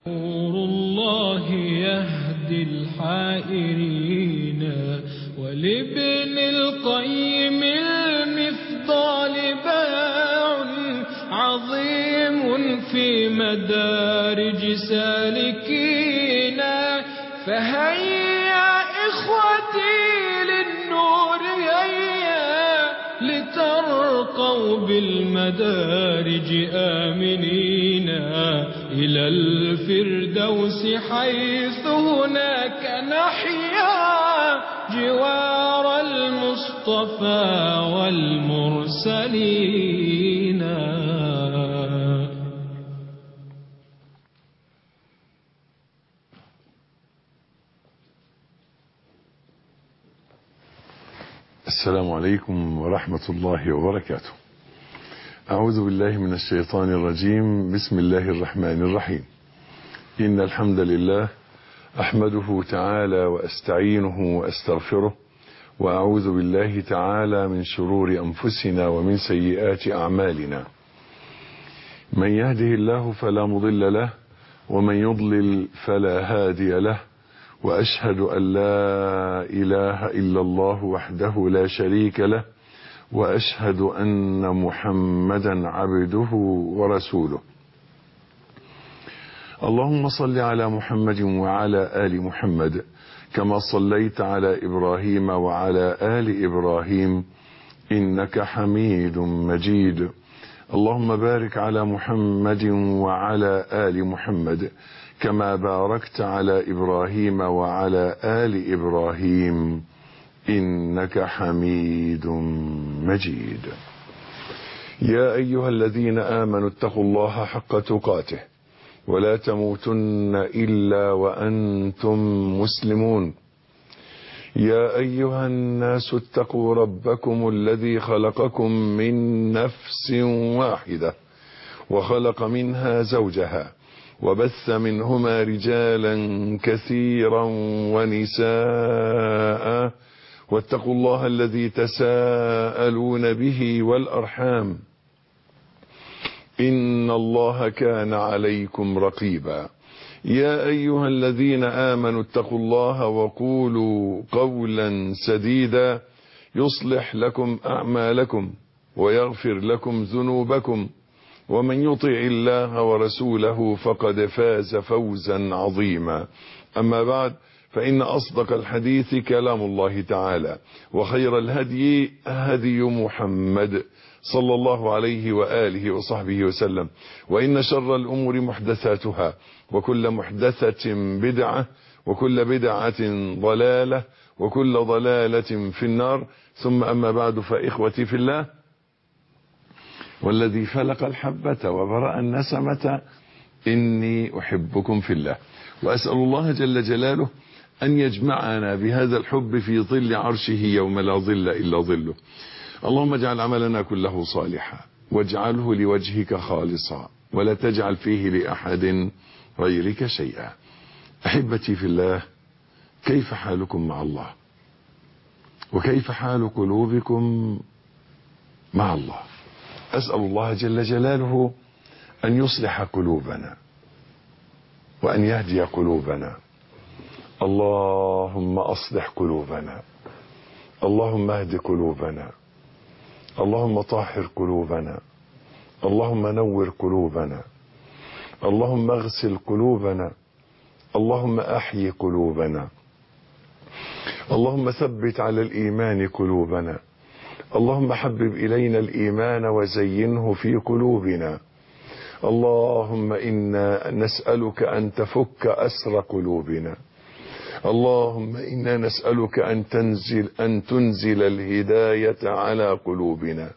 نور الله يهدي الحائرين، ولابن القيم المفضال باع عظيم في مدارج سالكين. فهيا إخوتي للنور هيا، لترقوا بالمدارج آمنين إلى الفردوس، حيث هناك نحيا جوار المصطفى والمرسلين. السلام عليكم ورحمة الله وبركاته. أعوذ بالله من الشيطان الرجيم. بسم الله الرحمن الرحيم. إن الحمد لله أحمده تعالى وأستعينه وأستغفره، وأعوذ بالله تعالى من شرور أنفسنا ومن سيئات أعمالنا. من يهده الله فلا مضل له، ومن يضلل فلا هادي له، وأشهد أن لا إله إلا الله وحده لا شريك له، وأشهد أن محمدا عبده ورسوله. اللهم صل على محمد وعلى آل محمد كما صليت على إبراهيم وعلى آل إبراهيم إنك حميد مجيد. اللهم بارك على محمد وعلى آل محمد كما باركت على إبراهيم وعلى آل إبراهيم إنك حميد مجيد. يا أيها الذين آمنوا اتقوا الله حق تقاته ولا تموتن إلا وأنتم مسلمون. يا أيها الناس اتقوا ربكم الذي خلقكم من نفس واحدة وخلق منها زوجها، وبث منهما رجالا كثيرا ونساء، واتقوا الله الذي تساءلون به والأرحام، إن الله كان عليكم رقيبا. يا أيها الذين آمنوا اتقوا الله وقولوا قولا سديدا يصلح لكم أعمالكم ويغفر لكم ذنوبكم، ومن يطع الله ورسوله فقد فاز فوزا عظيما. أما بعد، فإن أصدق الحديث كلام الله تعالى، وخير الهدي هدي محمد صلى الله عليه وآله وصحبه وسلم، وإن شر الأمور محدثاتها، وكل محدثة بدعة، وكل بدعة ضلالة، وكل ضلالة في النار. ثم أما بعد، فإخوتي في الله، والذي فلق الحبة وبرأ النسمة إني أحبكم في الله، وأسأل الله جل جلاله أن يجمعنا بهذا الحب في ظل عرشه يوم لا ظل إلا ظله. اللهم اجعل عملنا كله صالحا، واجعله لوجهك خالصا، ولا تجعل فيه لأحد غيرك شيئا. أحبتي في الله، كيف حالكم مع الله؟ وكيف حال قلوبكم مع الله؟ أسأل الله جل جلاله أن يصلح قلوبنا وأن يهدي قلوبنا. اللهم أصلح قلوبنا، اللهم اهد قلوبنا، اللهم طهر قلوبنا، اللهم نور قلوبنا، اللهم اغسل قلوبنا، اللهم أحيي قلوبنا، اللهم ثبت على الإيمان قلوبنا، اللهم حبب إلينا الإيمان وزينه في قلوبنا. اللهم إنا نسألك أن تفك أسر قلوبنا. اللهم إنا نسألك أن تنزل الهداية على قلوبنا.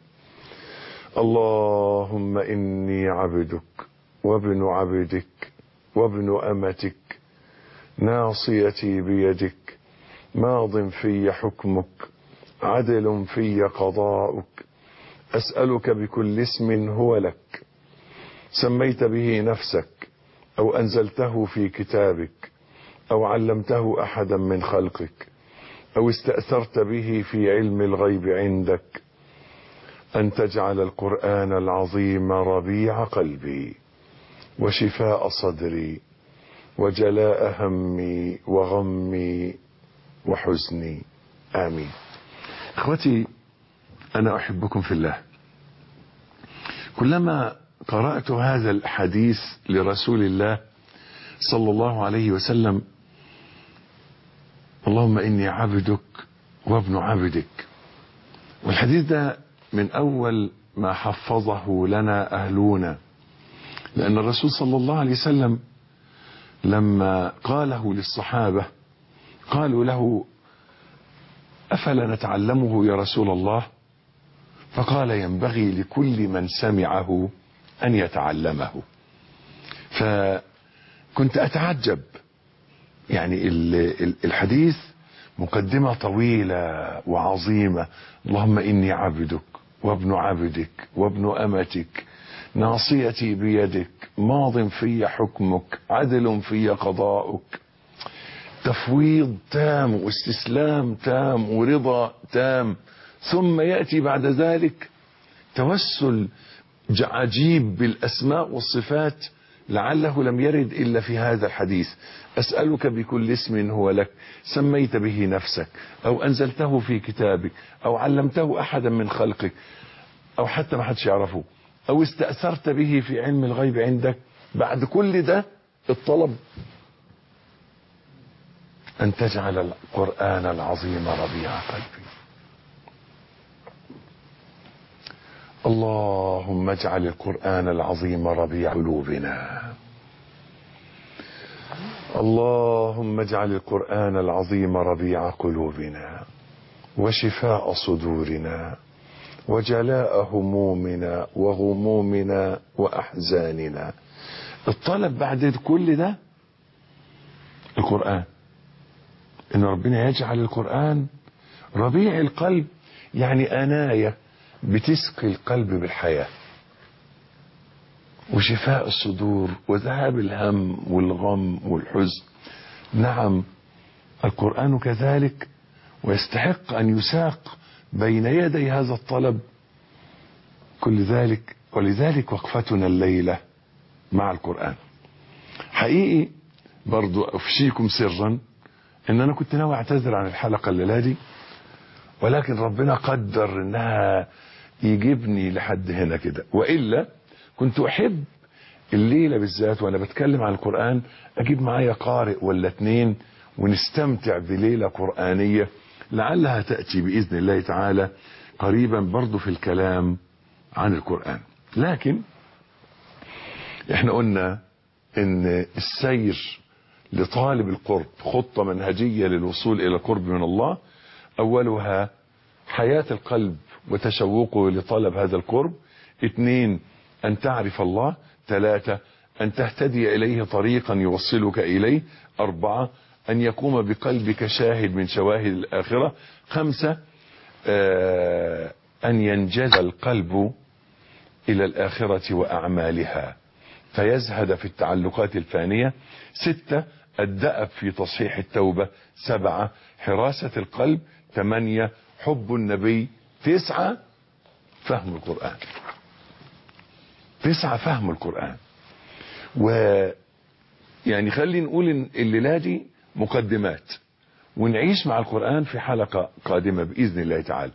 اللهم إني عبدك وابن عبدك وابن أمتك، ناصيتي بيدك، ماض في حكمك، عدل في قضاؤك. أسألك بكل اسم هو لك، سميت به نفسك أو أنزلته في كتابك أو علمته أحدا من خلقك أو استأثرت به في علم الغيب عندك، أن تجعل القرآن العظيم ربيع قلبي وشفاء صدري وجلاء همي وغمي وحزني. آمين. اخوتي، أنا أحبكم في الله. كلما قرأت هذا الحديث لرسول الله صلى الله عليه وسلم: اللهم إني عبدك وابن عبدك. والحديث ده من أول ما حفظه لنا أهلنا، لأن الرسول صلى الله عليه وسلم لما قاله للصحابة قالوا له: أفلا نتعلمه يا رسول الله؟ فقال: ينبغي لكل من سمعه أن يتعلمه. فكنت أتعجب، يعني الحديث مقدمة طويلة وعظيمة: اللهم إني عبدك وابن عبدك وابن أمتك، ناصيتي بيدك، ماض في حكمك، عدل في قضاؤك. تفويض تام واستسلام تام ورضا تام. ثم يأتي بعد ذلك توسل عجيب بالأسماء والصفات لعله لم يرد إلا في هذا الحديث. أسألك بكل اسم هو لك سميت به نفسك أو أنزلته في كتابك أو علمته أحدا من خلقك أو حتى ما حدش يعرفه أو استأثرت به في علم الغيب عندك. بعد كل ده الطلب أن تجعل القرآن العظيم ربيع قلبي. اللهم اجعل القرآن العظيم ربيع قلوبنا. اللهم اجعل القرآن العظيم ربيع قلوبنا وشفاء صدورنا وجلاء همومنا وغمومنا وأحزاننا. الطلب بعد كل ده القرآن، إن ربنا يجعل القرآن ربيع القلب، يعني أناية بتسقي القلب بالحياة وشفاء الصدور وذهاب الهم والغم والحزن. نعم، القرآن كذلك، ويستحق أن يساق بين يدي هذا الطلب كل ذلك. ولذلك وقفتنا الليلة مع القرآن. حقيقي برضو أفشيكم سرا إن أنا كنت ناوي أعتذر عن الحلقة الليلة دي، ولكن ربنا قدر إنها يجيبني لحد هنا كده، وإلا كنت أحب الليلة بالذات وأنا بتكلم عن القرآن أجيب معايا قارئ ولا اتنين ونستمتع بليلة قرآنية لعلها تأتي بإذن الله تعالى قريبا برضو في الكلام عن القرآن. لكن احنا قلنا ان السير لطالب القرب خطة منهجية للوصول إلى القرب من الله. أولها حياة القلب وتشوقه لطلب هذا القرب. 2 أن تعرف الله. 3 أن تهتدي إليه طريقا يوصلك إليه. 4 أن يقوم بقلبك شاهد من شواهد الآخرة. 5 أن ينجذب القلب إلى الآخرة وأعمالها فيزهد في التعلقات الفانية. 6 الدأب في تصحيح التوبة. 7 حراسة القلب. 8 حب النبي. 9 فهم القرآن. 9 فهم القرآن. ويعني خلينا نقول إن الليلة دي مقدمات، ونعيش مع القرآن في حلقة قادمة بإذن الله تعالى.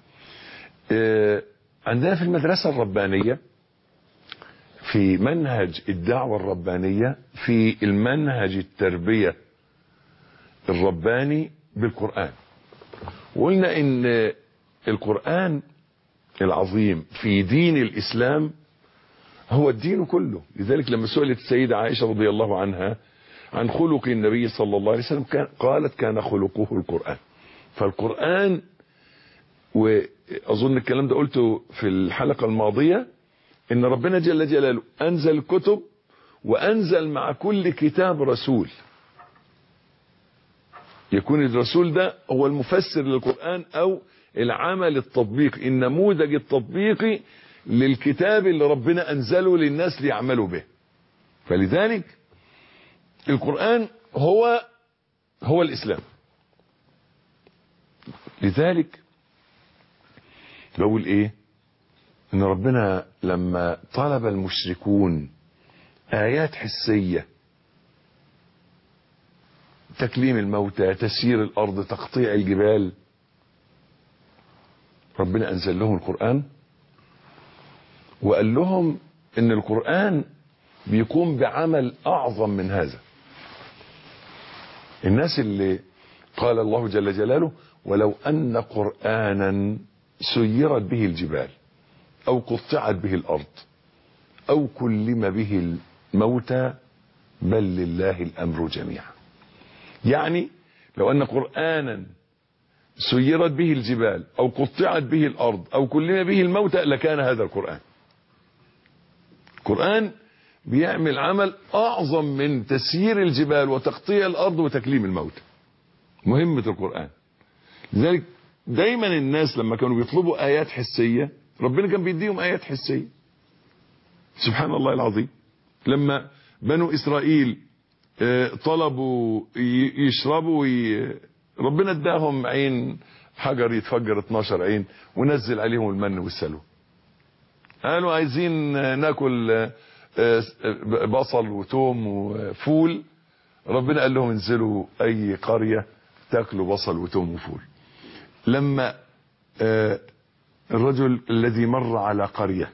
عندنا في المدرسة الربانية في منهج الدعوة الربانية في المنهج التربية الرباني بالقرآن، وقلنا ان القرآن العظيم في دين الإسلام هو الدين كله. لذلك لما سئلت السيدة عائشة رضي الله عنها عن خلق النبي صلى الله عليه وسلم قالت كان خلقه القرآن. فالقرآن، وأظن الكلام ده قلته في الحلقة الماضية، إن ربنا جل جلاله أنزل الكتب وأنزل مع كل كتاب رسول، يكون الرسول ده هو المفسر للقرآن أو العمل التطبيقي، النموذج التطبيقي للكتاب اللي ربنا أنزله للناس ليعملوا به. فلذلك القرآن هو الإسلام. لذلك بقول إيه؟ إن ربنا لما طلب المشركون آيات حسية تكليم الموتى، تسيير الأرض، تقطيع الجبال. ربنا أنزل لهم القرآن وقال لهم إن القرآن بيقوم بعمل أعظم من هذا. الناس اللي قال الله جل جلاله ولو أن قرآنا سيرت به الجبال أو قطعت به الأرض أو كلم به الموتى بل لله الأمر جميعا. يعني لو أن قرآنا سيرت به الجبال أو قطعت به الأرض أو كلم به الموتى لكان هذا القرآن. القرآن بيعمل عمل أعظم من تسيير الجبال وتقطيع الأرض وتكليم الموتى. مهمة القرآن. لذلك دايما الناس لما كانوا بيطلبوا آيات حسية ربنا كان بيديهم آيات حسية. سبحان الله العظيم. لما بنو إسرائيل طلبوا يشربوا ربنا اداهم عين حجر يتفجر 12 عين ونزل عليهم المن والسلوى. قالوا عايزين ناكل بصل وتوم وفول، ربنا قال لهم انزلوا اي قرية تاكلوا بصل وتوم وفول. لما الرجل الذي مر على قرية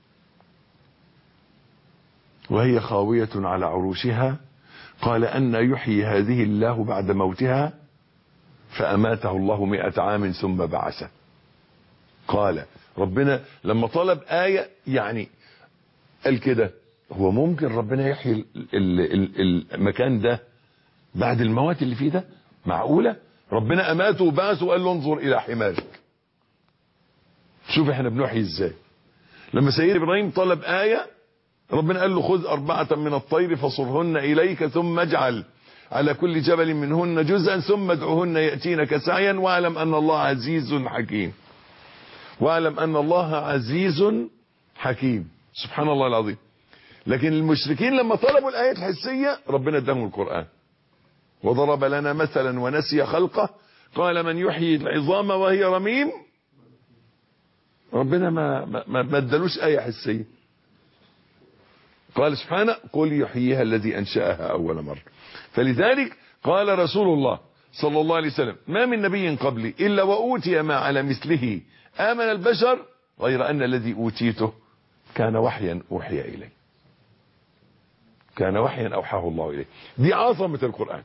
وهي خاوية على عروشها قال أن يحيي هذه الله بعد موتها فأماته الله 100 عام ثم بعثه. قال ربنا لما طلب آية يعني قال كده هو ممكن ربنا يحيي المكان ده بعد الموات اللي فيه ده؟ معقولة؟ ربنا أماته وبعثه وقال له انظر إلى حمارك. شوف احنا بنحيي ازاي. لما سيدنا إبراهيم طلب آية ربنا قال له خذ 4 من الطير فصرهن إليك ثم اجعل على كل جبل منهن جزءا ثم ادعوهن يأتينك سعيا واعلم أن الله عزيز حكيم. واعلم أن الله عزيز حكيم. سبحان الله العظيم. لكن المشركين لما طلبوا الآيات الحسية ربنا اداهم القرآن. وضرب لنا مثلا ونسي خلقه قال من يحيي العظام وهي رميم. ربنا ما ادالوش آية حسية. قال سبحانه قل يحييها الذي أنشأها أول مرة. فلذلك قال رسول الله صلى الله عليه وسلم ما من نبي قبلي إلا وأوتي ما على مثله آمن البشر غير أن الذي أوتيته كان وحيا أوحي إليه. كان وحيا أوحاه الله إليه. دي عظمة القرآن.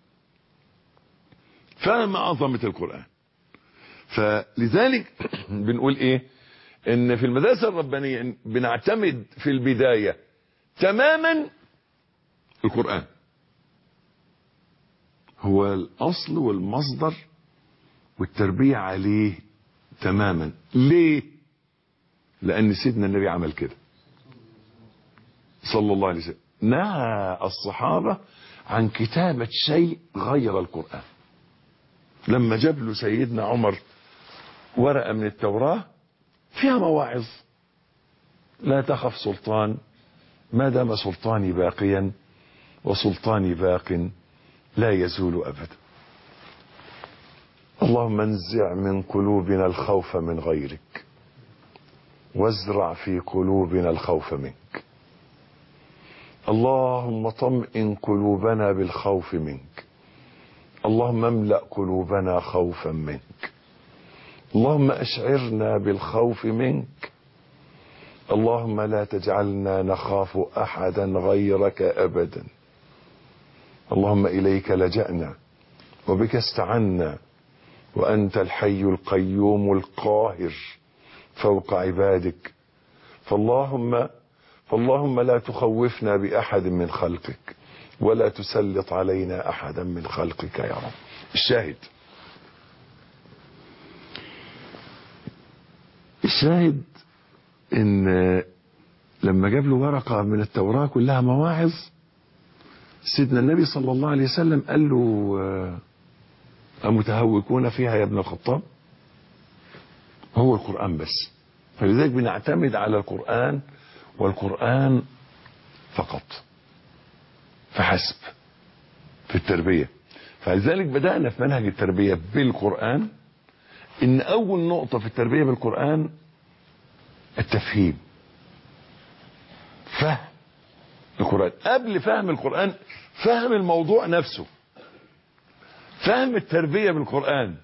فهم عظمة القرآن. فلذلك بنقول إيه إن في المدرسة الربانية بنعتمد في البداية تماما القرآن هو الأصل والمصدر والتربية عليه تماما. ليه؟ لأن سيدنا النبي عمل كده صلى الله عليه وسلم. نهى الصحابة عن كتابة شيء غير القرآن. لما جاب له سيدنا عمر ورقة من التوراة فيها مواعظ لا تخف سلطان ما دام سلطاني باقيا وسلطاني باق لا يزول أبدا. اللهم انزع من قلوبنا الخوف من غيرك وازرع في قلوبنا الخوف منك. اللهم طمئن قلوبنا بالخوف منك. اللهم املأ قلوبنا خوفا منك. اللهم أشعرنا بالخوف منك. اللهم لا تجعلنا نخاف أحدا غيرك أبدا. اللهم إليك لجأنا وبك استعنا وأنت الحي القيوم القاهر فوق عبادك. فاللهم لا تخوفنا بأحد من خلقك ولا تسلط علينا أحدا من خلقك يا رب. الشاهد ان لما جاب له ورقة من التوراة كلها مواعظ سيدنا النبي صلى الله عليه وسلم قال له أمتهوكون فيها يا ابن الخطاب؟ هو القرآن بس. فلذلك بنعتمد على القرآن والقرآن فقط فحسب في التربية. فلذلك بدأنا في منهج التربية بالقرآن. إن أول نقطة في التربية بالقرآن التفهيم. فهم القرآن. قبل فهم القرآن فهم الموضوع نفسه. فهم التربية بالقرآن.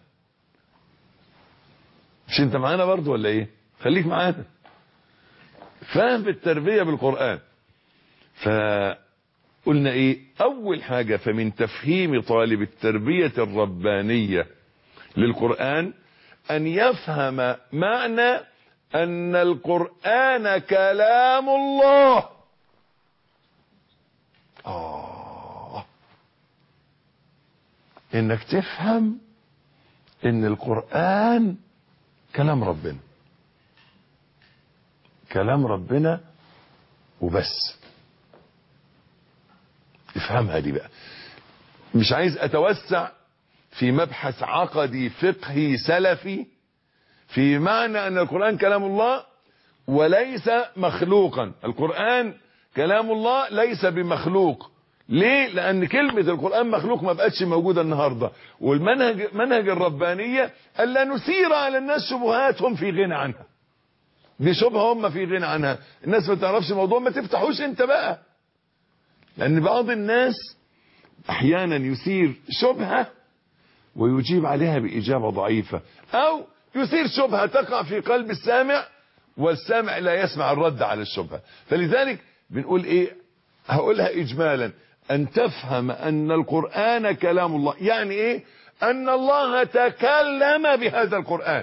مش انت معانا برضو ولا ايه؟ خليك معانا. فهم التربية بالقرآن. فقلنا ايه؟ اول حاجة فمن تفهيم طالب التربية الربانية للقرآن ان يفهم معنى ان القرآن كلام الله. انك تفهم ان القرآن كلام ربنا، كلام ربنا وبس. افهمها دي بقى. مش عايز اتوسع في مبحث عقدي فقهي سلفي في معنى ان القرآن كلام الله وليس مخلوقا. القرآن كلام الله ليس بمخلوق. ليه؟ لان كلمة القرآن مخلوق ما بقتش موجودة النهاردة. منهج الربانية الا نثير على الناس شبهات هم في غنى عنها. دي شبهة هم في غنى عنها. الناس ما تعرفش موضوع، ما تفتحوش انت بقى. لان بعض الناس احيانا يثير شبهة ويجيب عليها باجابة ضعيفة، او يثير شبهة تقع في قلب السامع والسامع لا يسمع الرد على الشبهة. فلذلك بنقول ايه؟ هقولها اجمالا: ان تفهم ان القرآن كلام الله. يعني ايه؟ ان الله تكلم بهذا القرآن.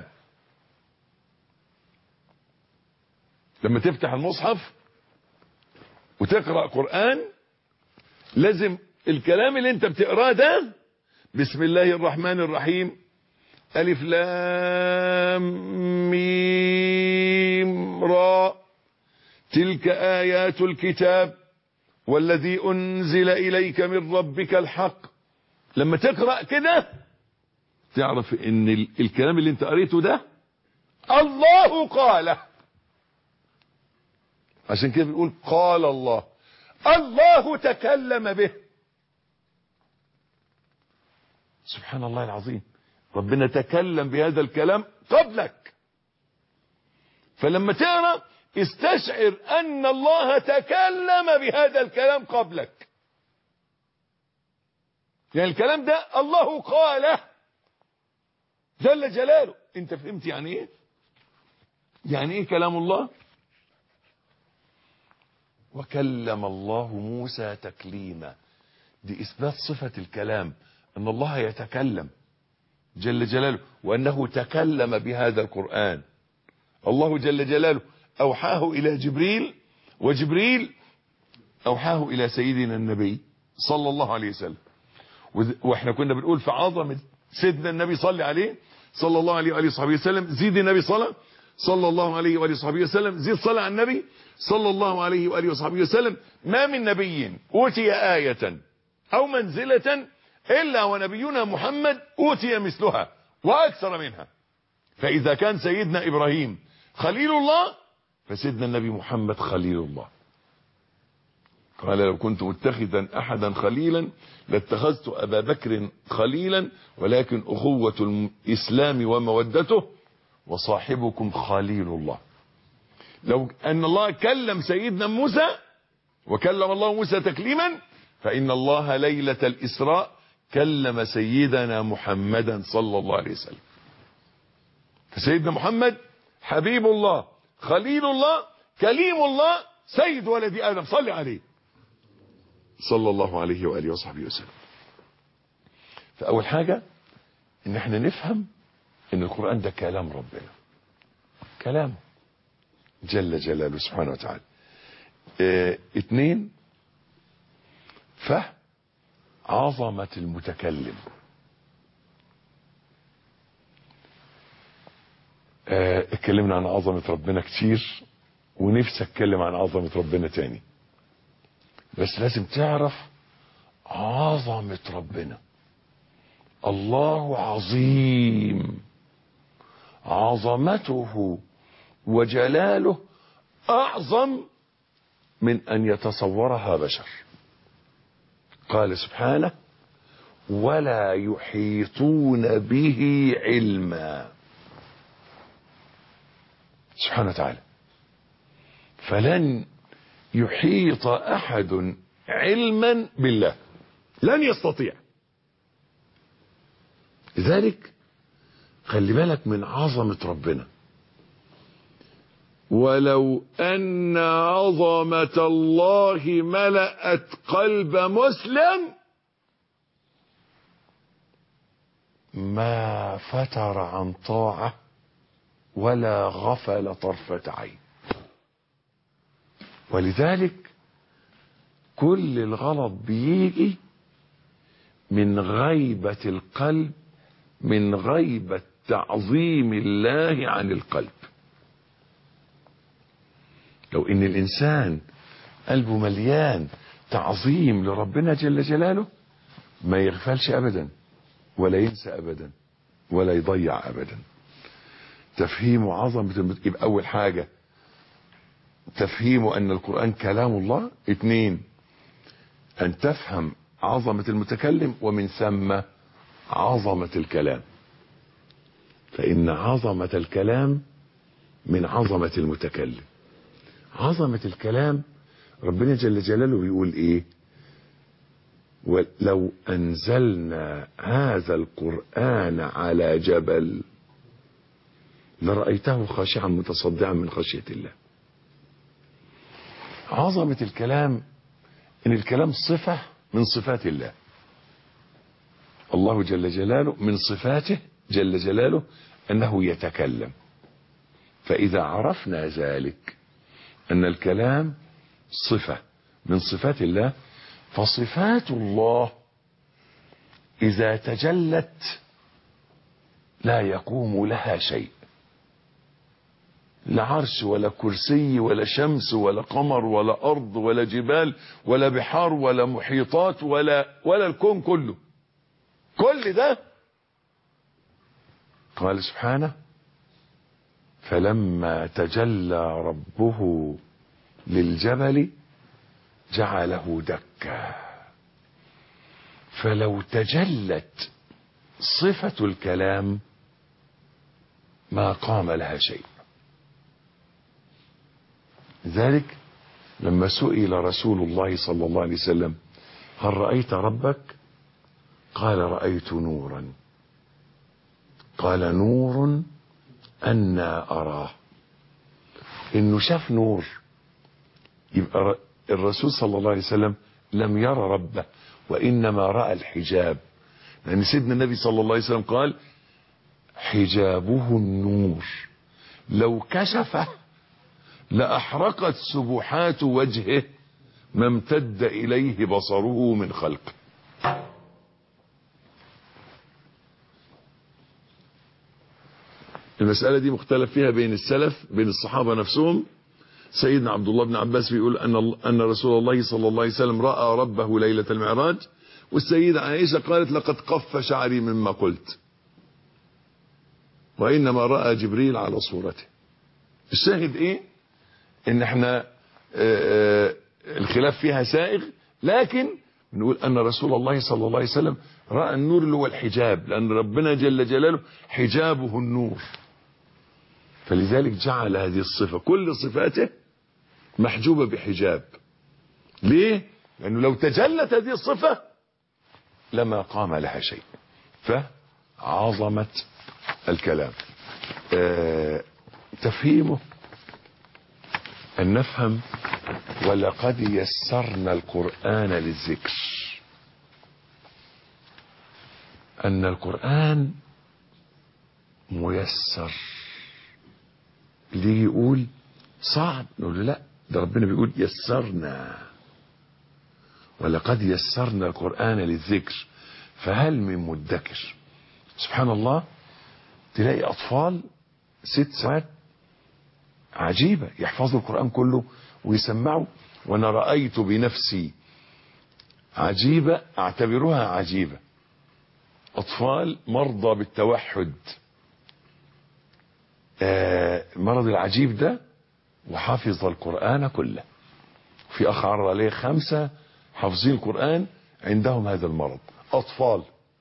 لما تفتح المصحف وتقرأ قرآن لازم الكلام اللي انت بتقراه ده بسم الله الرحمن الرحيم ألف لام ميم را تلك آيات الكتاب والذي أنزل إليك من ربك الحق. لما تقرأ كده تعرف ان الكلام اللي انت قريته ده الله قاله. عشان كده بنقول قال الله. الله تكلم به. سبحان الله العظيم، ربنا تكلم بهذا الكلام قبلك. فلما تقرأ استشعر ان الله تكلم بهذا الكلام قبلك. يعني الكلام ده الله قاله جل جلاله. انت فهمت يعني ايه؟ يعني ايه كلام الله؟ وكلم الله موسى تكليما. دي اثبات صفة الكلام، ان الله يتكلم جل جلاله، وانه تكلم بهذا القرآن. الله جل جلاله اوحاه الى جبريل، وجبريل اوحاه الى سيدنا النبي صلى الله عليه وسلم. واحنا كنا بنقول في عظمة سيدنا النبي صلى عليه صلى الله عليه وآله وصحبه وسلم. زيد النبي صلى الله عليه وآله وصحبه وسلم. زيد صلى على النبي صلى الله عليه وآله وصحبه وسلم. ما من نبي أوتي آية أو منزلة إلا ونبينا محمد أوتي مثلها وأكثر منها. فإذا كان سيدنا إبراهيم خليل الله فسيدنا النبي محمد خليل الله. قال لو كنت متخذا أحدا خليلا لاتخذت أبا بكر خليلا ولكن أخوة الإسلام ومودته وصاحبكم خليل الله. لو أن الله كلم سيدنا موسى وكلم الله موسى تكليما، فإن الله ليلة الإسراء كلم سيدنا محمدا صلى الله عليه وسلم. فسيدنا محمد حبيب الله خليل الله كليم الله سيد ولد آدم. صلي عليه صلى الله عليه وآله وصحبه وسلم. فأول حاجة إن احنا نفهم إن القرآن ده كلام ربنا، كلامه جل جلاله سبحانه وتعالى. 2 فهم عظمة المتكلم. اتكلمنا عن عظمة ربنا كتير ونفسي اتكلم عن عظمة ربنا تاني، بس لازم تعرف عظمة ربنا. الله عظيم، عظمته وجلاله أعظم من أن يتصورها بشر. قال سبحانه ولا يحيطون به علما. سبحانه وتعالى فلن يحيط أحد علما بالله، لن يستطيع. لذلك خلي بالك من عظمة ربنا. ولو أن عظمة الله ملأت قلب مسلم ما فتر عن طاعة ولا غفل طرفة عين. ولذلك كل الغلط بيجي من غيبة القلب، من غيبة تعظيم الله عن القلب. لو ان الانسان قلبه مليان تعظيم لربنا جل جلاله ما يغفلش ابدا ولا ينسى ابدا ولا يضيع ابدا. تفهيم عظمة يبقى اول حاجة تفهيم ان القرآن كلام الله. 2 ان تفهم عظمة المتكلم ومن ثم عظمة الكلام، فان عظمة الكلام من عظمة المتكلم. عظمة الكلام ربنا جل جلاله بيقول ايه؟ ولو انزلنا هذا القرآن على جبل لرأيته خاشعا متصدعا من خشية الله. عظمة الكلام ان الكلام صفة من صفات الله. الله جل جلاله من صفاته جل جلاله انه يتكلم. فاذا عرفنا ذلك ان الكلام صفة من صفات الله، فصفات الله اذا تجلت لا يقوم لها شيء، لا عرش ولا كرسي ولا شمس ولا قمر ولا ارض ولا جبال ولا بحار ولا محيطات ولا الكون كله. كل ده قال سبحانه فلما تجلى ربه للجبل جعله دكا. فلو تجلت صفة الكلام ما قام لها شيء. لذلك لما سئل رسول الله صلى الله عليه وسلم هل رأيت ربك؟ قال رأيت نورا. قال نور أنا أراه. إنه شاف نور، يبقى الرسول صلى الله عليه وسلم لم يرى ربه وإنما رأى الحجاب، لأن سيدنا النبي صلى الله عليه وسلم قال حجابه النور لو كشفه لأحرقت سبحات وجهه ما امتد إليه بصره من خلقه. المسألة دي مختلف فيها بين السلف، بين الصحابة نفسهم. سيدنا عبد الله بن عباس بيقول أن رسول الله صلى الله عليه وسلم رأى ربه ليلة المعراج، والسيدة عائشة قالت لقد قف شعري مما قلت، وإنما رأى جبريل على صورته. الشاهد إيه؟ إن احنا الخلاف فيها سائغ، لكن نقول أن رسول الله صلى الله عليه وسلم رأى النور اللي هو الحجاب، لأن ربنا جل جلاله حجابه النور، فلذلك جعل هذه الصفة كل صفاته محجوبة بحجاب. ليه؟ لأنه لو تجلت هذه الصفة لما قام لها شيء. فعظمة الكلام تفهيمه أن نفهم ولقد يسرنا القرآن للذكر، أن القرآن ميسر. اللي يقول صعب نقول له لا، ده ربنا بيقول يسرنا، ولقد يسرنا القرآن للذكر فهل من مدكر. سبحان الله، تلاقي أطفال 6 سنوات عجيبة يحفظوا القرآن كله ويسمعوا. وانا رأيت بنفسي عجيبة اعتبرها عجيبة، اطفال مرضى بالتوحد، المرض العجيب ده، وحافظ القرآن كله. في اخ عرض عليه 5 حافظين القرآن عندهم هذا المرض، اطفال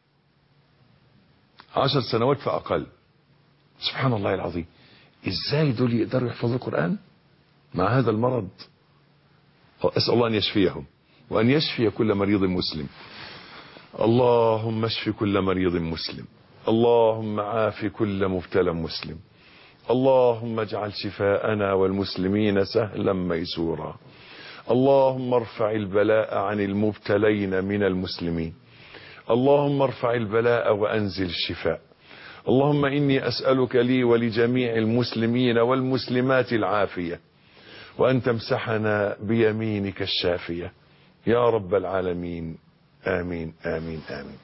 10 سنوات فاقل. سبحان الله العظيم، ازاي دول يقدروا يحفظوا القرآن مع هذا المرض؟ أسأل الله أن يشفيهم وأن يشفي كل مريض مسلم. اللهم اشف كل مريض مسلم، اللهم عاف كل مبتلى مسلم. اللهم اجعل شفاءنا والمسلمين سهلا ميسورا. اللهم ارفع البلاء عن المبتلين من المسلمين. اللهم ارفع البلاء وأنزل الشفاء. اللهم إني أسألك لي ولجميع المسلمين والمسلمات العافية، وأن تمسحنا بيمينك الشافية يا رب العالمين. آمين آمين آمين.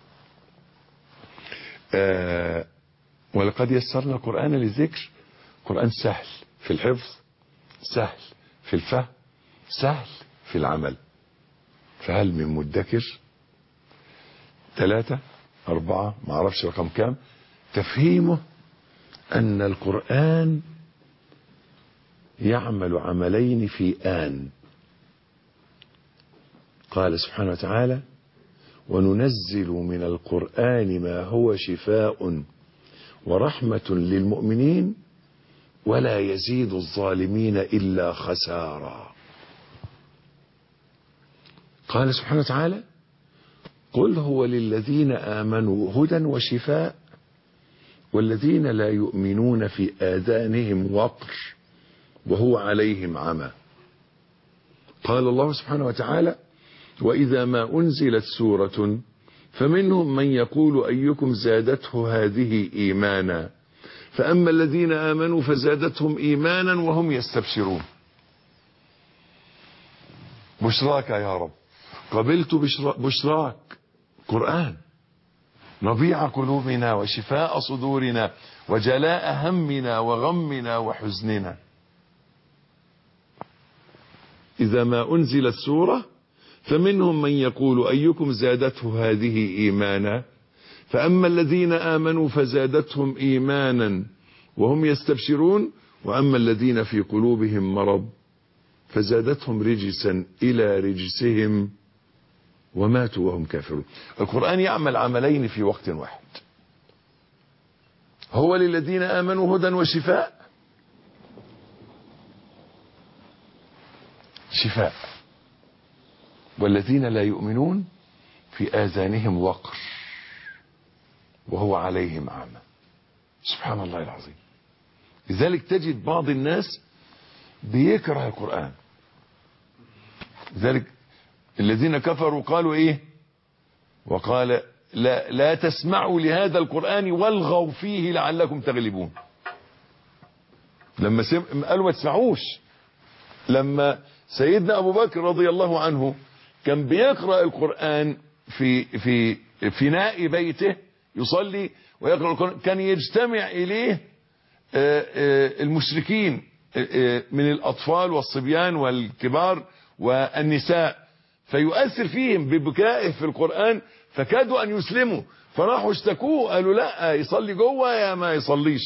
ولقد يسرنا القرآن للذكر. قرآن سهل في الحفظ، سهل في الفهم، سهل في العمل. فهل من مدكر؟ 3 4 ما اعرفش رقم كام. تفهيمه أن القرآن يعمل عملين في آن. قال سبحانه وتعالى: وننزل من القرآن ما هو شفاء ورحمة للمؤمنين ولا يزيد الظالمين إلا خسارا. قال سبحانه وتعالى: قل هو للذين آمنوا هدى وشفاء والذين لا يؤمنون في آذانهم وقر وهو عليهم عمى. قال الله سبحانه وتعالى: وإذا ما أنزلت سورة فمنهم من يقول أيكم زادته هذه إيمانا فأما الذين آمنوا فزادتهم إيمانا وهم يستبشرون. بشراك يا رب، قبلت بشراك. قرآن ربيع قلوبنا وشفاء صدورنا وجلاء همنا وغمنا وحزننا. إذا ما أنزلت سورة فمنهم من يقول أيكم زادته هذه إيمانا فأما الذين آمنوا فزادتهم إيمانا وهم يستبشرون وأما الذين في قلوبهم مرض فزادتهم رجسا إلى رجسهم وماتوا وهم كافرون. القرآن يعمل عملين في وقت واحد. هو للذين آمنوا هدى وشفاء. شفاء. والذين لا يؤمنون في آذانهم وقر وهو عليهم عمى. سبحان الله العظيم. لذلك تجد بعض الناس بيكره القرآن. لذلك الذين كفروا قالوا ايه؟ وقال لا تسمعوا لهذا القرآن والغوا فيه لعلكم تغلبون. لما قالوا ما تسمعوش. لما سيدنا أبو بكر رضي الله عنه كان بيقرأ القرآن في فناء بيته يصلي ويقرأ القرآن، كان يجتمع إليه المشركين من الأطفال والصبيان والكبار والنساء، فيؤثر فيهم ببكائه في القرآن فكادوا أن يسلموا، فراحوا اشتكوه قالوا لا يصلي جوه يا ما يصليش.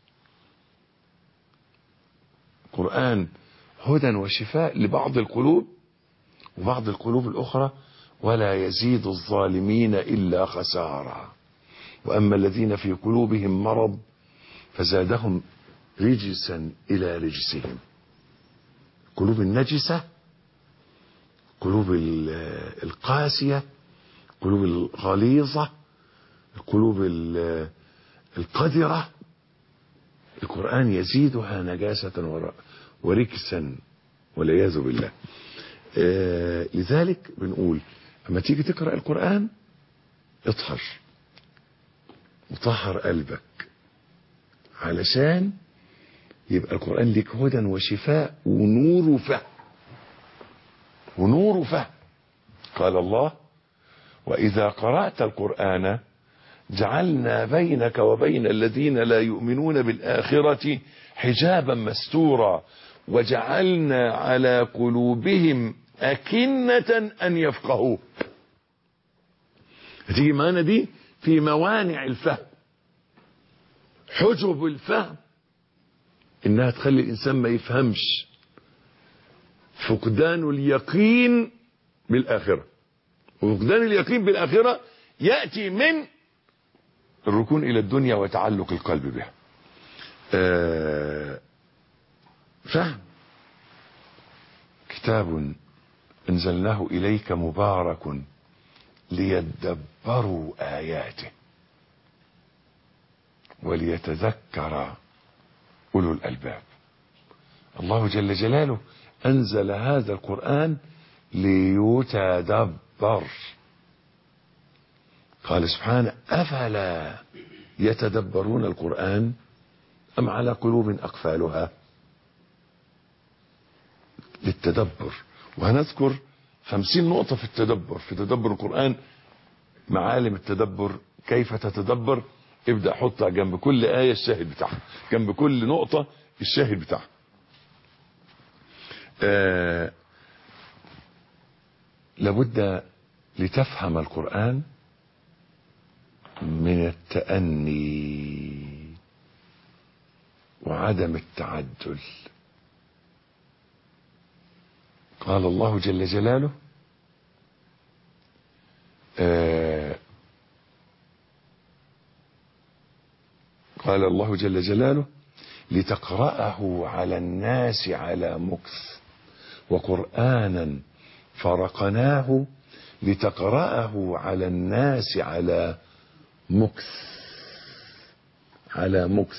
قرآن هدى وشفاء لبعض القلوب، وبعض القلوب الأخرى ولا يزيد الظالمين إلا خسارا. وأما الذين في قلوبهم مرض فزادهم رجسا إلى رجسهم. قلوب النجسة، قلوب القاسية، قلوب الغليظة، القلوب القذرة، القرآن يزيدها نجاسة وركسا والعياذ بالله. لذلك بنقول اما تيجي تقرأ القرآن اطهر وطهر قلبك علشان يبقى القرآن لك هدى وشفاء ونور وفهم. ونور وفهم. قال الله: وإذا قرأت القرآن جعلنا بينك وبين الذين لا يؤمنون بالآخرة حجابا مستورا وجعلنا على قلوبهم أكنة أن يفقهوه. هتيجي معانا دي في موانع الفهم. حجب الفهم إنها تخلي الإنسان ما يفهمش. فقدان اليقين بالآخرة. وفقدان اليقين بالآخرة يأتي من الركون إلى الدنيا وتعلق القلب بها. فهم. كتاب أنزلناه إليك مبارك ليدبروا آياته. وليتذكر أولو الألباب. الله جل جلاله أنزل هذا القرآن ليتدبر. قال سبحانه: أفلا يتدبرون القرآن أم على قلوب أقفالها. للتدبر. وهنذكر 50 نقطة في التدبر، في تدبر القرآن، معالم التدبر، كيف تتدبر. ابدأ حطها جنب كل آية الشاهد بتاعها، جنب كل نقطة الشاهد بتاعها. لابد لتفهم القرآن من التأني وعدم التعجل. قال الله جل جلاله: قال الله جل جلاله: لتقرأه على الناس على مكث وقرآنا فرقناه لتقرأه على الناس على مكث. على مكث.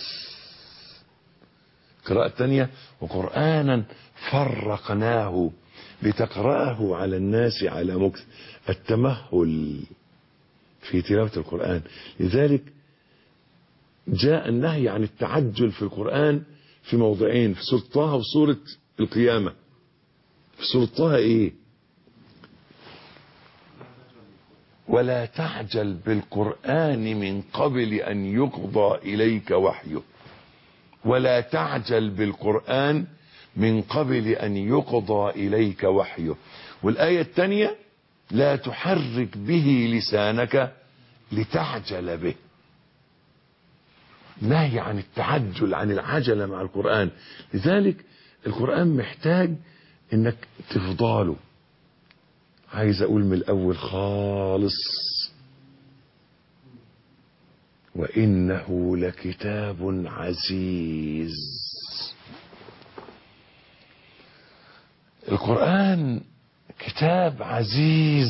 قراءة تانية: وقرآنا فرقناه لتقرأه على الناس على مكث. التمهل في تلاوة القرآن. لذلك جاء النهي عن التعجل في القرآن في موضعين، في سورة طه وسورة القيامة. في سورة طه ايه؟ ولا تعجل بالقرآن من قبل أن يقضى إليك وحيه. ولا تعجل بالقرآن من قبل أن يقضى إليك وحيه. والآية الثانية: لا تحرك به لسانك لتعجل به. نهي عن التعجل، عن العجلة مع القرآن. لذلك القرآن محتاج انك تفضاله. عايز اقول من الاول خالص: وانه لكتاب عزيز. القرآن كتاب عزيز.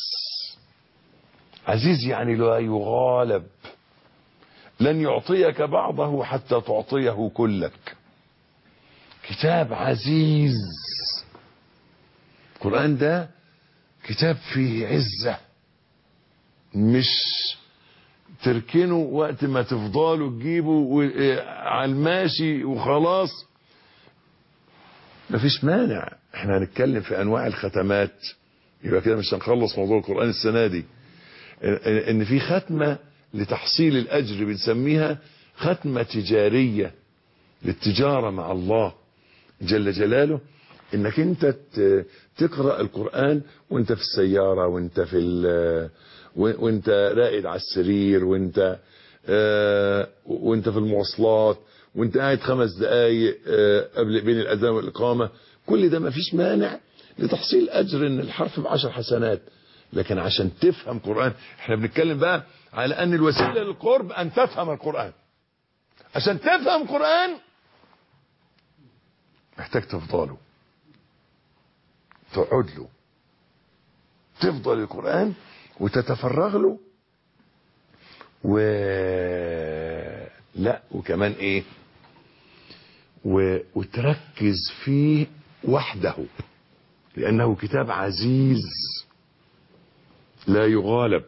عزيز يعني لا يغالب. لن يعطيك بعضه حتى تعطيه كلك. كتاب عزيز. القرآن ده كتاب فيه عزة، مش تركنه وقت ما تفضله تجيبه على الماشي وخلاص. مفيش مانع. احنا هنتكلم في انواع الختمات، يبقى كده مش هنخلص موضوع القرآن السنة دي. ان في ختمة لتحصيل الاجر بنسميها ختمة تجارية، للتجارة مع الله جل جلاله. انك انت تقرأ القرآن وانت في السيارة، وانت راقد على السرير، وانت في المواصلات، وانت قاعد 5 دقايق قبل بين الاذان والاقامة. كل ده ما فيش مانع لتحصيل اجر، ان الحرف ب10 حسنات. لكن عشان تفهم قرآن، احنا بنتكلم بقى على ان الوسيلة للقرب ان تفهم القرآن. عشان تفهم قرآن محتاج تفضله، تقعد له، تفضل القرآن وتتفرغ له. لا وكمان ايه؟ وتركز فيه وحده، لأنه كتاب عزيز لا يغالب.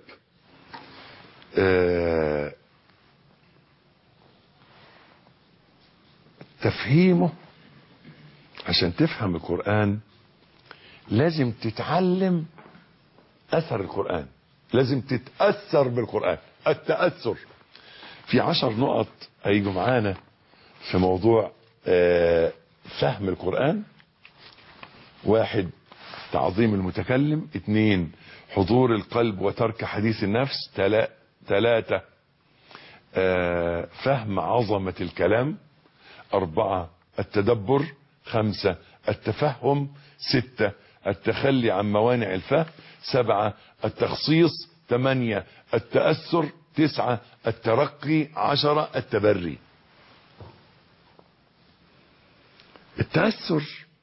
تفهيمه، عشان تفهم القرآن لازم تتعلم أثر القرآن، لازم تتأثر بالقرآن. التأثر في 10 نقط هيجوا معانا في موضوع فهم القرآن. 1: تعظيم المتكلم. 2: حضور القلب وترك حديث النفس. 3: فهم عظمة الكلام. 4: التدبر. 5: التفهم. 6: التخلي عن موانع الفهم. 7: التخصيص. 8: التأثر. 9: الترقي. 10: التبري. التأثر.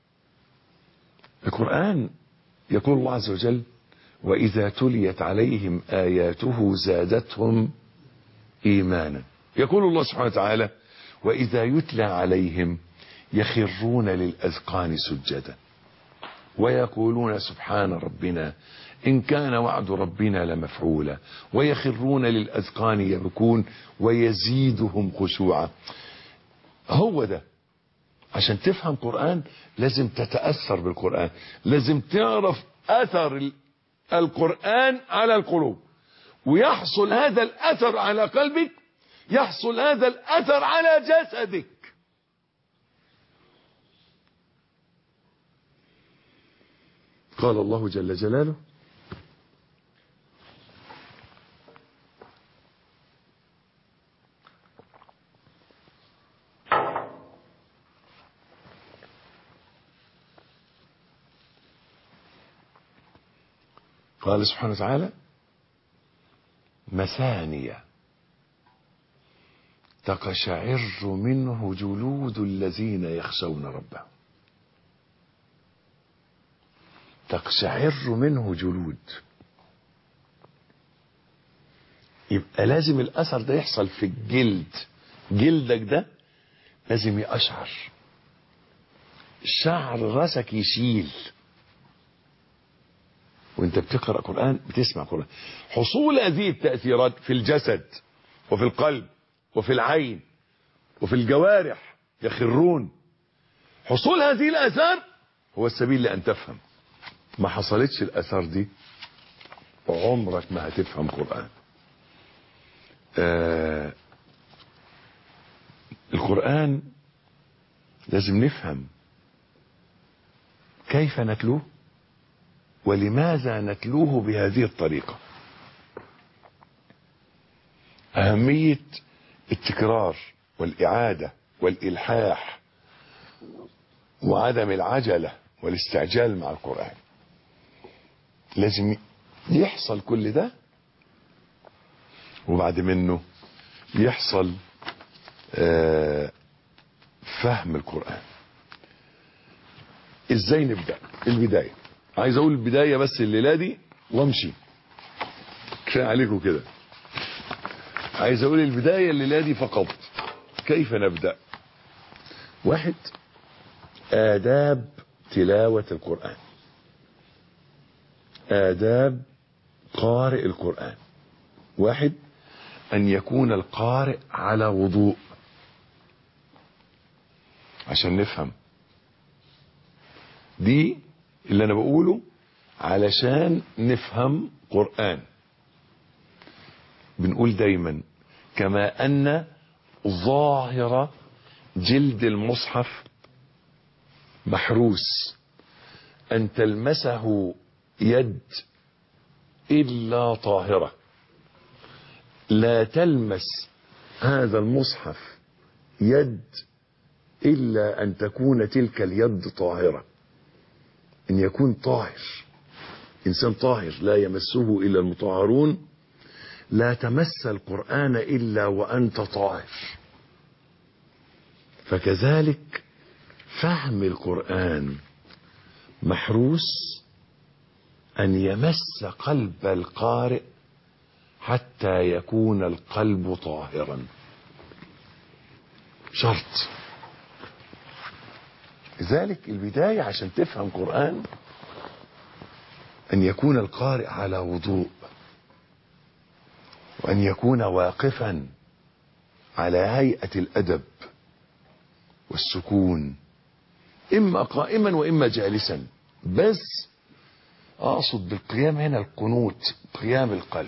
القرآن يقول الله عز وجل: وإذا تليت عليهم آياته زادتهم إيمانا. يقول الله سبحانه وتعالى: وإذا يتلى عليهم يخرون للأذقان سجدا ويقولون سبحان ربنا إن كان وعد ربنا لمفعولا ويخرون للأذقان يبكون ويزيدهم خشوعا. هو ده. عشان تفهم قرآن لازم تتأثر بالقرآن، لازم تعرف أثر القرآن على القلوب، ويحصل هذا الأثر على قلبك، يحصل هذا الأثر على جسدك. قال الله جل جلاله: قال سبحانه وتعالى: مثانية تقشعر منه جلود الذين يخشون ربهم. تقشعر منه جلود، يبقى لازم الأثر ده يحصل في الجلد. جلدك ده لازم يقشعر، شعر راسك يشيل وانت بتقرأ قرآن، بتسمع قرآن. حصول هذه التأثيرات في الجسد وفي القلب وفي العين وفي الجوارح يخرون. حصول هذه الآثار هو السبيل لأن تفهم. ما حصلتش الآثار دي عمرك ما هتفهم قرآن. القرآن لازم نفهم كيف نتلوه ولماذا نتلوه بهذه الطريقة. أهمية التكرار والإعادة والإلحاح وعدم العجلة والاستعجال مع القرآن. لازم يحصل كل ده، وبعد منه يحصل فهم القرآن. ازاي نبدأ؟ البداية، عايز اقول البداية بس الليلة دي وامشي، كفاية عليكم كده. عايز اقول البداية الليلة دي فقط. كيف نبدأ؟ 1. آداب تلاوة القرآن، آداب قارئ القرآن. 1. أن يكون القارئ على وضوء، عشان نفهم. دي اللي أنا بقوله علشان نفهم قرآن. بنقول دايما كما أن ظاهر جلد المصحف محروس أن تلمسه يد إلا طاهرة، لا تلمس هذا المصحف يد إلا أن تكون تلك اليد طاهرة. أن يكون طاهر، إنسان طاهر لا يمسه إلا المطهرون. لا تمس القرآن إلا وأنت طاهر. فكذلك فهم القرآن محروس أن يمس قلب القارئ حتى يكون القلب طاهرا. شرط. لذلك البداية عشان تفهم قرآن أن يكون القارئ على وضوء، وأن يكون واقفا على هيئة الأدب والسكون، إما قائما وإما جالسا. بس أقصد بالقيام هنا القنوت، قيام القلب.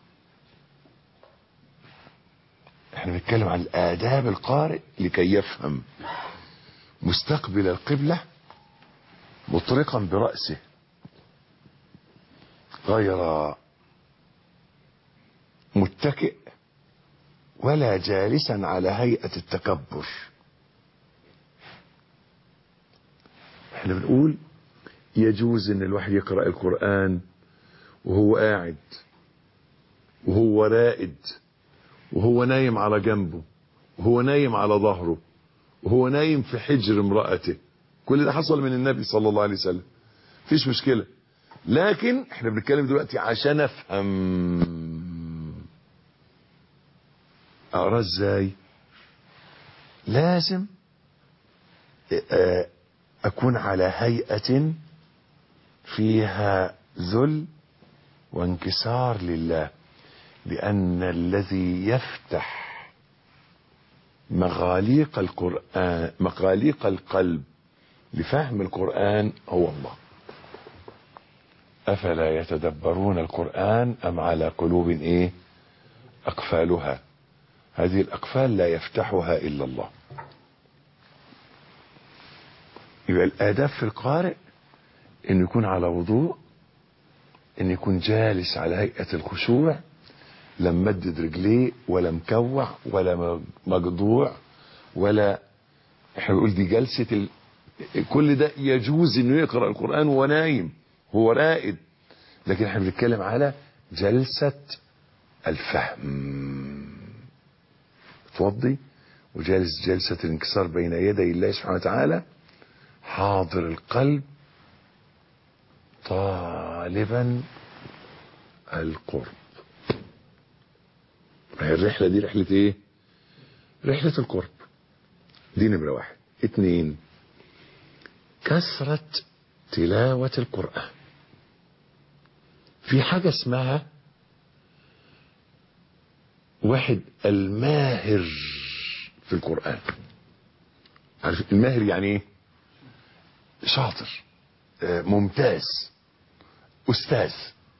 احنا بنتكلم عن آداب القارئ لكي يفهم. مستقبل القبلة، مطرقا برأسه، غير متكئ ولا جالسا على هيئة التكبر. احنا بنقول يجوز ان الواحد يقرأ القرآن وهو قاعد، وهو رائد، وهو نايم على جنبه، وهو نايم على ظهره، وهو نايم في حجر امرأته. كل ده حصل من النبي صلى الله عليه وسلم، مفيش مشكلة. لكن احنا بنتكلم دلوقتي عشان افهم. اقراه ازاي؟ لازم اكون على هيئة فيها ذل وانكسار لله، لان الذي يفتح مغاليق القرآن، مغاليق القلب لفهم القرآن هو الله. افلا يتدبرون القرآن ام على قلوب ايه اقفالها؟ هذه الاقفال لا يفتحها الا الله. يبقى الاداب في القارئ ان يكون على وضوء، ان يكون جالس على هيئة الخشوع، لا ممدد رجليه ولا مكوع ولا مجضوع، ولا احنا بنقول دي جلسة كل ده يجوز انه يقرأ القرآن وهو نايم، هو رائد، لكن احنا بنتكلم على جلسة الفهم. توضي وجالس جلسة الانكسار بين يدي الله سبحانه وتعالى، حاضر القلب طالبا القرب. هي الرحلة دي رحلة ايه؟ رحلة القرب. دي نمرة 1. 2، كثرة تلاوة القرآن. في حاجة اسمها واحد الماهر في القرآن. عارف الماهر يعني ايه؟ شاطر، ممتاز، أستاذ.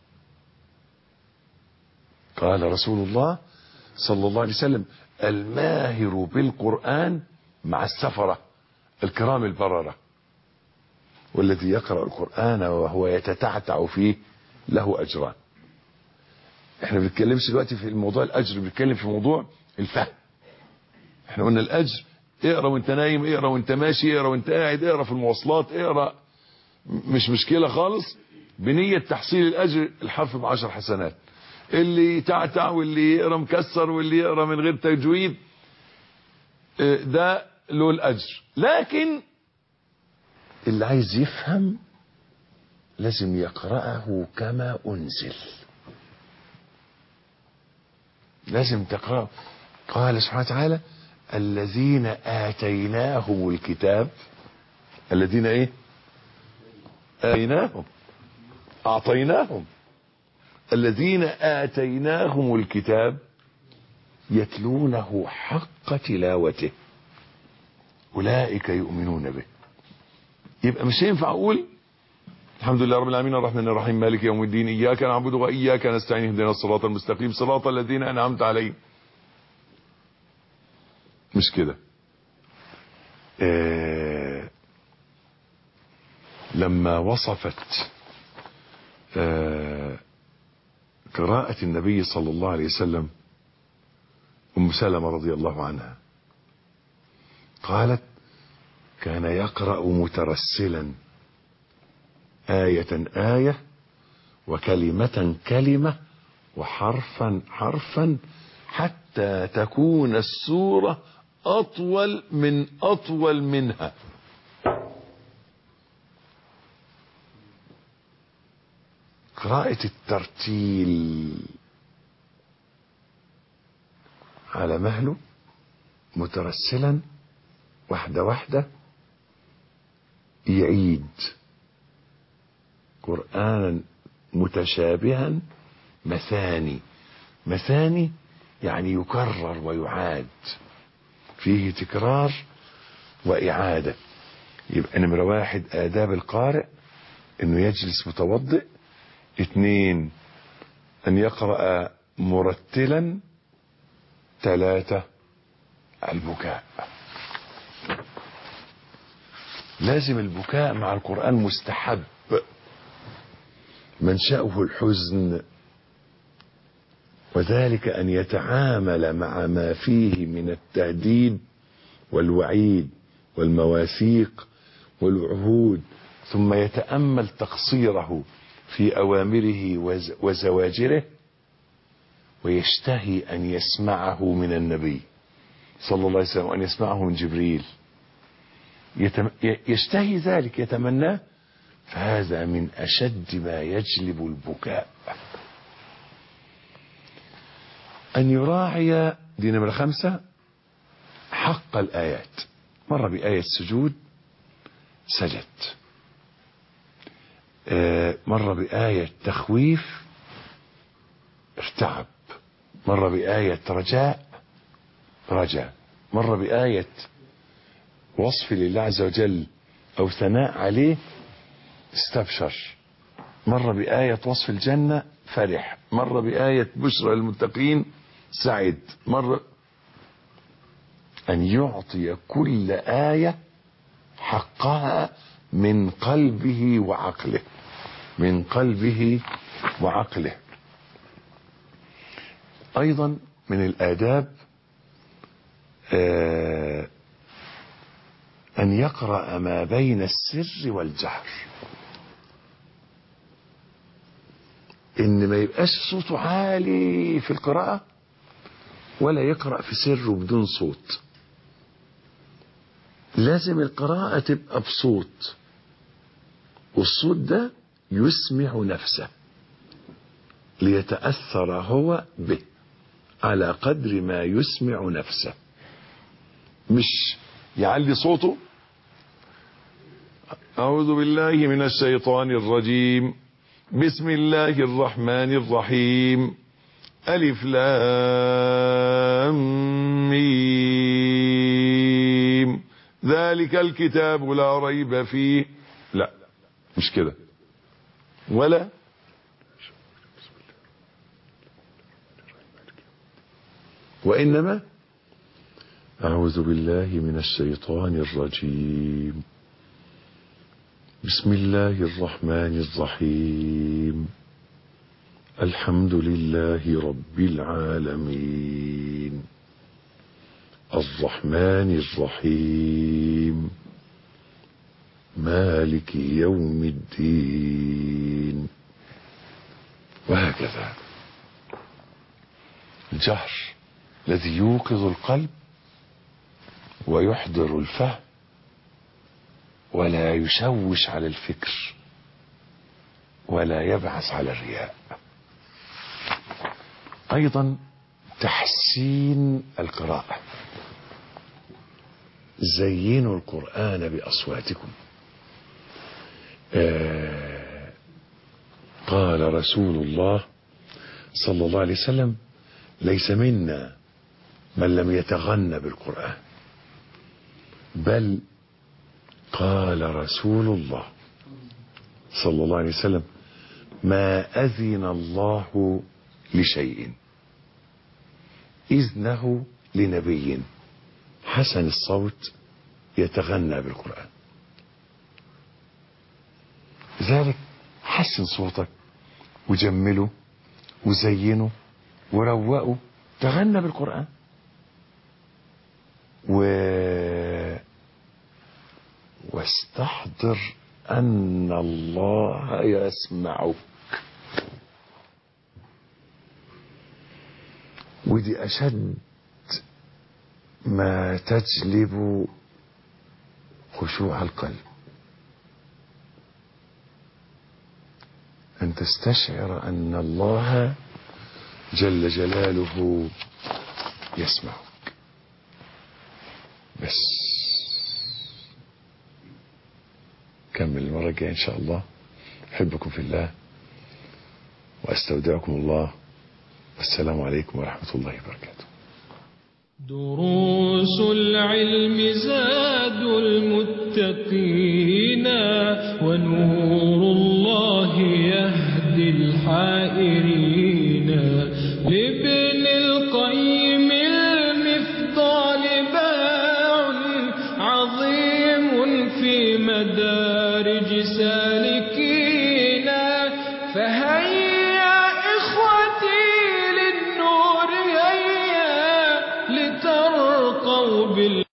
قال رسول الله صلى الله عليه وسلم: الماهر بالقرآن مع السفرة الكرام البررة، والذي يقرأ القرآن وهو يتتعتع فيه له أجران. احنا بنتكلمش دلوقتي في الموضوع الأجر، بنتكلم في موضوع الفهم. احنا قلنا الأجر اقرأ وانت نايم، اقرأ وانت ماشي، اقرأ وانت قاعد، اقرأ في المواصلات، اقرأ، مش مشكلة خالص، بنية تحصيل الأجر الحرف ب10 حسنات. اللي يتعتع واللي يقرأ مكسر واللي يقرأ من غير تجويد ده له الأجر. لكن اللي عايز يفهم لازم يقرأه كما أنزل، لازم تقرأه. قال سبحانه وتعالى: الذين آتيناهم الكتاب. الذين ايه؟ آتيناهم، أعطيناهم. الذين آتيناهم الكتاب يتلونه حق تلاوته أولئك يؤمنون به. يبقى مش هينفع أقول الحمد لله رب العالمين الرحمن الرحيم مالك يوم الدين إياك نعبد وإياك نستعين اهدنا الصراط المستقيم صراط الذين أنعمت عليهم. مش كده. لما وصفت قراءة النبي صلى الله عليه وسلم أم سلمة رضي الله عنها، قالت: كان يقرأ مترسلا آية آية وكلمة كلمة وحرفا حرفا حتى تكون السورة أطول منها. قراءة الترتيل على مهله مترسلا واحدة واحدة، يعيد قرآنا متشابها مثاني. مثاني يعني يكرر ويعاد، فيه تكرار وإعادة. يبقى نمرة 1 آداب القارئ انه يجلس متوضئ. 2 ان يقرأ مرتلا. 3 البكاء. لازم البكاء مع القرآن مستحب، منشأه الحزن، وذلك أن يتعامل مع ما فيه من التهديد والوعيد والمواثيق والعهود، ثم يتأمل تقصيره في أوامره وزواجره، ويشتهي أن يسمعه من النبي صلى الله عليه وسلم وأن يسمعه من جبريل، يشتهي ذلك، يتمناه، فهذا من أشد ما يجلب البكاء. أن يراعي دي نمرة 5. حق الآيات، مر بآية سجود سجد، مر بآية تخويف ارتعب، مر بآية رجاء رجا، مر بآية وصف لله عز وجل أو ثناء عليه استبشر، مر بآية وصف الجنة فرح، مر بآية بشرى للمتقين سعد، مر أن يعطي كل آية حقها من قلبه وعقله، من قلبه وعقله. أيضا من الآداب أن يقرأ ما بين السر والجهر، إن ما يبقاش صوته عالي في القراءة ولا يقرأ في سر بدون صوت، لازم القراءة تبقى بصوت، والصوت ده يسمع نفسه ليتأثر هو به على قدر ما يسمع نفسه، مش يعلي صوته. أعوذ بالله من الشيطان الرجيم، بسم الله الرحمن الرحيم، ألف لام ميم، ذلك الكتاب لا ريب فيه. لا مش كده، ولا وإنما أعوذ بالله من الشيطان الرجيم، بسم الله الرحمن الرحيم، الحمد لله رب العالمين، الرحمن الرحيم، مالك يوم الدين، وهكذا. الجهر الذي يوقظ القلب ويحضر الفهم ولا يشوش على الفكر ولا يبعث على الرياء. أيضا تحسين القراءة، زينوا القرآن بأصواتكم. قال رسول الله صلى الله عليه وسلم: ليس منا من لم يتغنى بالقرآن، بل قال رسول الله صلى الله عليه وسلم: ما أذن الله لشيء إذنه لنبي حسن الصوت يتغنى بالقرآن. لذلك حسن صوتك وجمله وزينه وروقه، تغنى بالقرآن واستحضر أن الله يسمعك. ودي أشد ما تجلب خشوع القلب، أن تستشعر أن الله جل جلاله يسمعك. بس كمل المرة الجاية إن شاء الله. أحبكم في الله وأستودعكم الله، والسلام عليكم ورحمة الله وبركاته. دروس العلم زاد المتقين، ونور الله يهدي الحائرين. لابن القيم المفضال باع عظيم في مدارج سالكين، فهيا إخوتي للنور هيا لترقوا